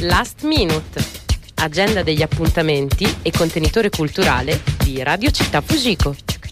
Last Minute, agenda degli appuntamenti e contenitore culturale di Radio Città Fujiko.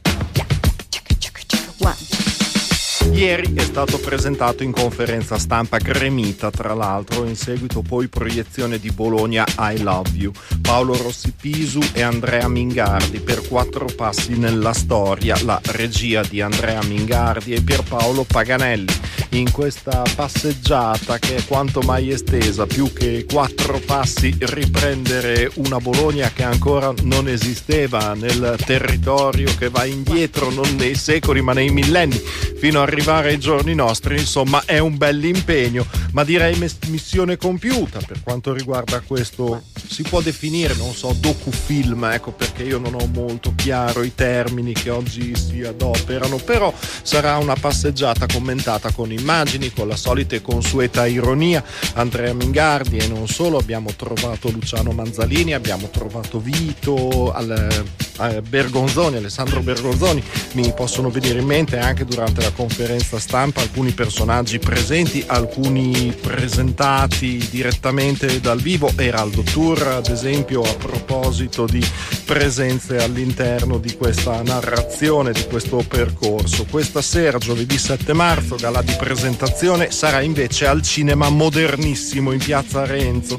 Ieri è stato presentato in conferenza stampa Gremita, tra l'altro, in seguito poi proiezione di Bologna I Love You. Paolo Rossi Pisu e Andrea Mingardi per 4 passi nella storia, la regia di Andrea Mingardi e Pierpaolo Paganelli. In questa passeggiata che è quanto mai estesa, più che 4 passi, riprendere una Bologna che ancora non esisteva nel territorio, che va indietro non nei secoli ma nei millenni fino ad arrivare ai giorni nostri. Insomma, è un bell'impegno, ma direi missione compiuta per quanto riguarda questo, si può definire, non so, docufilm, ecco, perché io non ho molto chiaro i termini che oggi si adoperano, però sarà una passeggiata commentata con immagini, con la solita e consueta ironia. Andrea Mingardi e non solo, abbiamo trovato Luciano Manzalini, abbiamo trovato Vito, Bergonzoni, Alessandro Bergonzoni. Mi possono venire in mente anche durante la conferenza stampa alcuni personaggi presenti, alcuni presentati direttamente dal vivo. Eraldo Tour, ad esempio, a proposito di presenze all'interno di questa narrazione, di questo percorso. Questa sera, giovedì 7 marzo, gala di presentazione, sarà invece al Cinema Modernissimo in Piazza Renzo,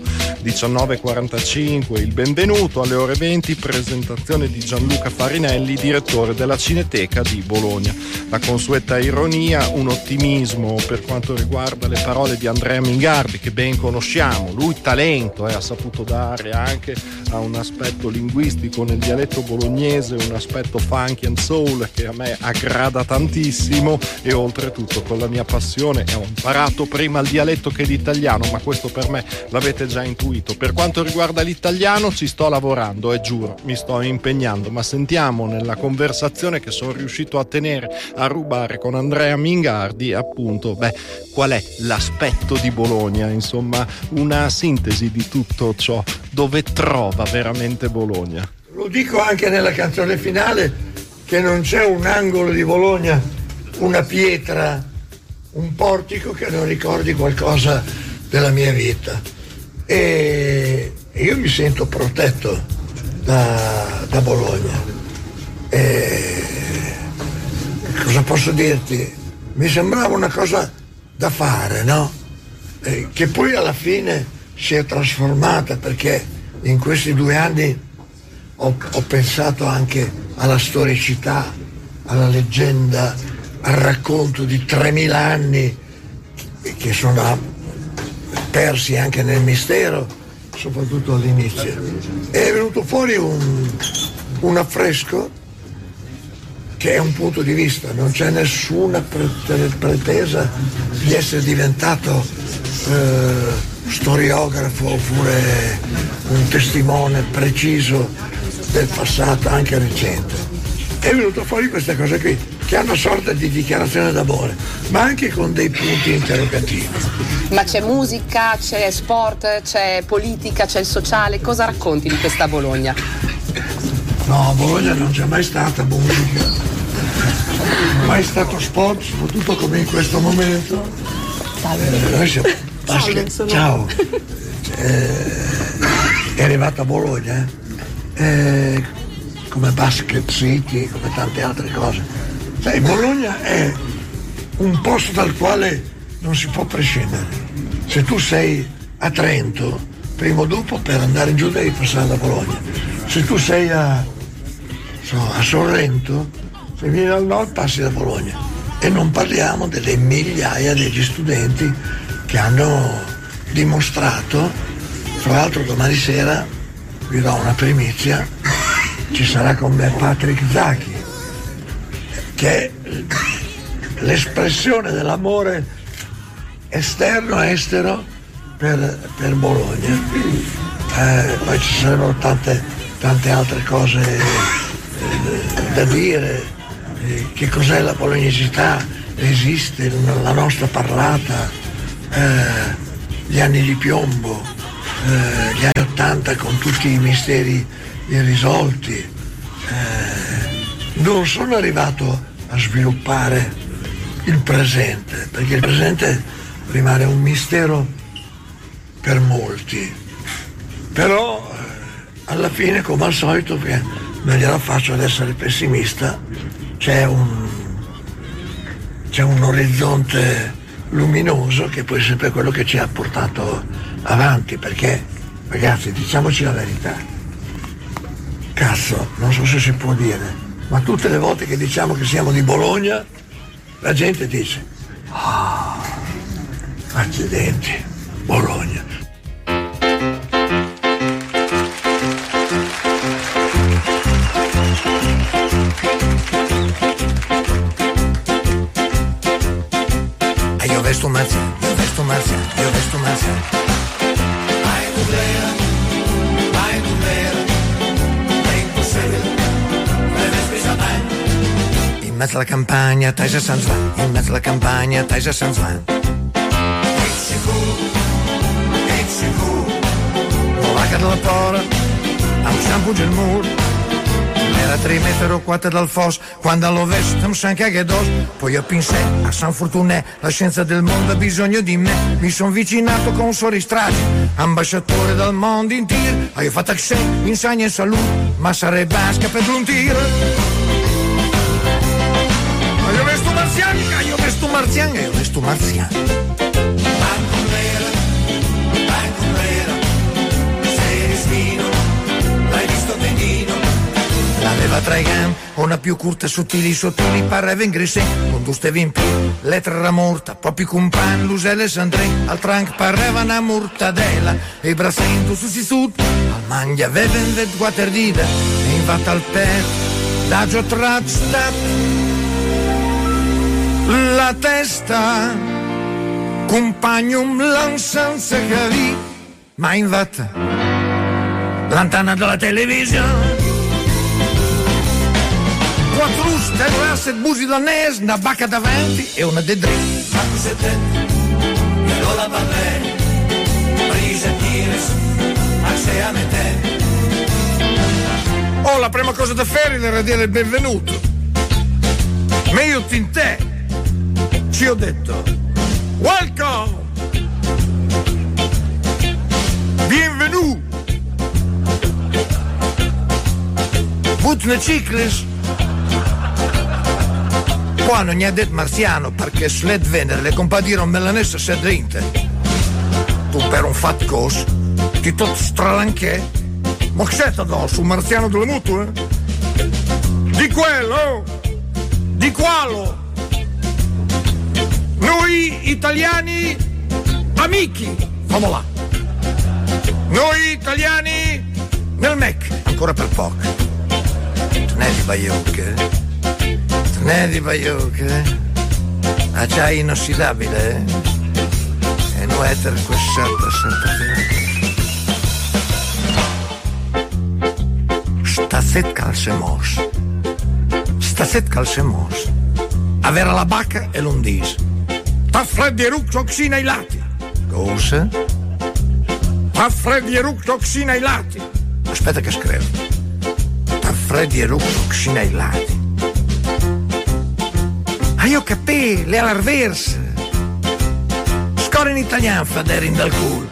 19:45 il benvenuto, alle ore 20 presentazione di Gianluca Farinelli, direttore della Cineteca di Bologna. La consueta ironia, un ottimismo per quanto riguarda le parole di Andrea Mingardi, che ben conosciamo. Lui talento ha saputo dare anche a un aspetto linguistico nel dialetto bolognese, un aspetto funky and soul che a me aggrada tantissimo, e oltretutto con la mia passione ho imparato prima il dialetto che l'italiano, ma questo per me l'avete già intuito. Per quanto riguarda l'italiano ci sto lavorando e giuro, mi sto impegnando, ma sentiamo nella conversazione che sono riuscito a tenere, a rubare con Andrea Mingardi, appunto, qual è l'aspetto di Bologna, insomma, una sintesi di tutto ciò, dove trova veramente Bologna. Lo dico anche nella canzone finale, che non c'è un angolo di Bologna, una pietra, un portico che non ricordi qualcosa della mia vita, e io mi sento protetto da Bologna. Cosa posso dirti? Mi sembrava una cosa da fare, no? Che poi alla fine si è trasformata, perché in questi 2 anni ho pensato anche alla storicità, alla leggenda, al racconto di 3000 anni che sono persi anche nel mistero, soprattutto all'inizio. È venuto fuori un affresco che è un punto di vista, non c'è nessuna pretesa di essere diventato storiografo oppure un testimone preciso del passato anche recente. È venuto fuori questa cosa qui, che è una sorta di dichiarazione d'amore, ma anche con dei punti interrogativi. Ma c'è musica, c'è sport, c'è politica, c'è il sociale, cosa racconti di questa Bologna? No, a Bologna non c'è mai stata musica, mai stato sport, soprattutto come in questo momento. Noi siamo basket. Ciao. È arrivata a Bologna, come Basket City, come tante altre cose. Sai, Bologna è un posto dal quale non si può prescindere. Se tu sei a Trento, prima o dopo per andare giù devi passare da Bologna. Se tu sei a Sorrento, se vieni al nord passi da Bologna. E non parliamo delle migliaia degli studenti che hanno dimostrato. Tra l'altro domani sera vi do una primizia, ci sarà con me Patrick Zacchi, che è l'espressione dell'amore esterno e estero per Bologna. Poi ci sarebbero tante altre cose da dire. Che cos'è la bolognesità? Esiste la nostra parlata, gli anni di piombo, gli anni 80 con tutti i misteri irrisolti. Non sono arrivato a sviluppare il presente, perché il presente rimane un mistero per molti. Però alla fine, come al solito, non gliela faccio ad essere pessimista, c'è un orizzonte luminoso che poi è sempre quello che ci ha portato avanti, perché ragazzi, diciamoci la verità, cazzo, non so se si può dire, ma tutte le volte che diciamo che siamo di Bologna la gente dice accidenti, Bologna. Io vesto marziano, io vesto marziano, io vesto marziano. Vai Dublera, è impossibile, le vespi Saban. In mezzo alla campagna, Taisa San Svan, in mezzo alla campagna, Taisa San Svan. It's cool, non vaga dalla porta, a un shampoo del muro. Era 3 metri quattro dal Fos, quando lo vesto mi sa che dos. Poi a Pinsè, a San Fortunè, la scienza del mondo ha bisogno di me. Mi sono vicinato con sorriso tragico, ambasciatore dal mondo intero. Io fatto che sei, insegna in salute, ma sarei basca per un tiro. Ma io vesto marziano, io vesto marziano, io vesto marziano. Banco nera, sei rischino, l'hai visto benino. L'aveva tra i gambe, una più corta, sottili, pareva in grisè, con due stevi in più, lettera morta, proprio compagno, l'uselle s'andrè, al trank pareva una mortadella, e i bracento su sud, al mangia aveva in 24 dita, e infatti al petto, d'agio trazza, la testa, compagnum lansanza cavi, ma infatti, l'antana della televisione, 4 sterrasse, busi danese, una bacca davanti e una de dritta. Marco 70, che non la parlè, prise tires, anche a mettere. Oh, la prima cosa da fare era dire il benvenuto. Ma io in te ci ho detto welcome, bienvenue, Putne Ciclis. Poi non gli ha detto marziano perché sled venere le compadirono melanessa se drinte. Tu per un fat cos ti tot stralanché. Ma che sei addosso, un marziano delle mutue? Di quello? Di qualo? Noi italiani amici, famo là. Noi italiani nel Mac, ancora per poco. Ne di baiocche. Ne di baiocche. Acciaio inossidabile, e non eter questa Stasset calcemos. Avere la bacca e l'undis. Ta freddi e ructoxina ai lati. Cosa? Ta freddi e ructoxina ai lati. Aspetta che scrivo. Ta freddi e ructoxina ai lati. Ah, io capì, le all'arverse. Score in italiano faderin dal culo.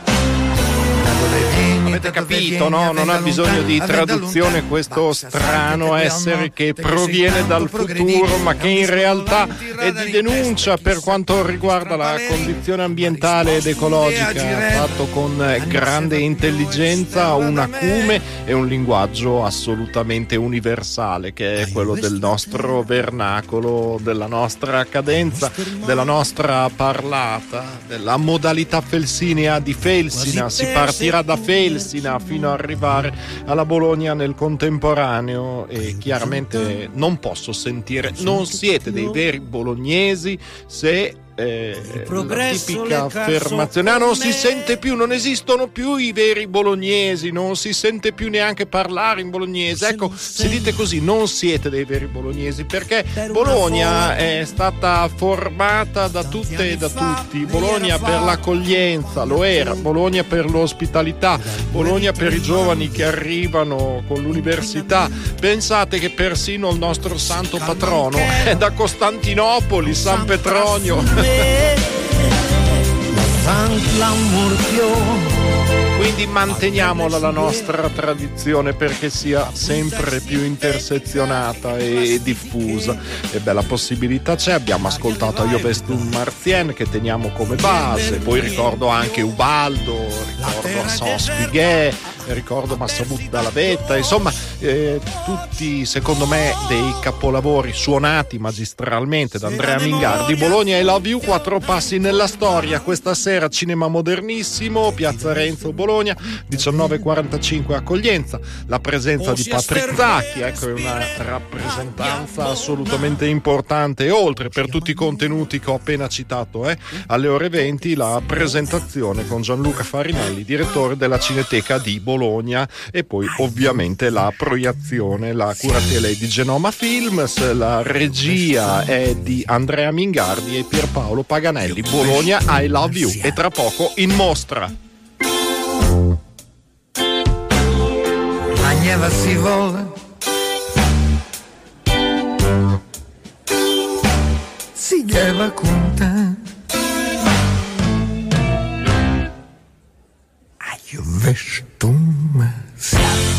Avete capito, no? Non ha bisogno di traduzione questo strano essere che proviene dal futuro, ma che in realtà è di denuncia per quanto riguarda la condizione ambientale ed ecologica, fatto con grande intelligenza, un acume e un linguaggio assolutamente universale, che è quello del nostro vernacolo, della nostra cadenza, della nostra parlata, della modalità felsinea di Felsina. Si partirà da Felsina fino ad arrivare alla Bologna nel contemporaneo, e chiaramente non posso sentire, non siete dei veri bolognesi se la tipica affermazione non si sente più, non esistono più i veri bolognesi, non si sente più neanche parlare in bolognese. Ecco, se dite così non siete dei veri bolognesi, perché Bologna è stata formata da tutte e da tutti. Bologna per l'accoglienza lo era, Bologna per l'ospitalità, Bologna per i giovani che arrivano con l'università. Pensate che persino il nostro santo patrono è da Costantinopoli, San Petronio. quindi manteniamola la nostra tradizione perché sia sempre più intersezionata e diffusa. E beh, la possibilità c'è. Abbiamo ascoltato Io Vesto un Marzien, che teniamo come base, poi ricordo anche Ubaldo, ricordo Assos Piguet, ricordo Massabut dalla Vetta, insomma tutti secondo me dei capolavori suonati magistralmente da Andrea Mingardi. Bologna, I Love You, 4 passi nella storia. Questa sera cinema modernissimo, Piazza Renzo, Bologna, 19:45 accoglienza, la presenza di Patrick Zacchi, ecco, è una rappresentanza assolutamente importante. E oltre, per tutti i contenuti che ho appena citato, alle ore 20 la presentazione con Gianluca Farinelli, direttore della Cineteca di Bologna, e poi ovviamente la proiezione, la curatela è di Genoma Films, la regia è di Andrea Mingardi e Pierpaolo Paganelli. Bologna, I Love You, e tra poco in mostra. Agneva si vola, si lleva conta, io vesto un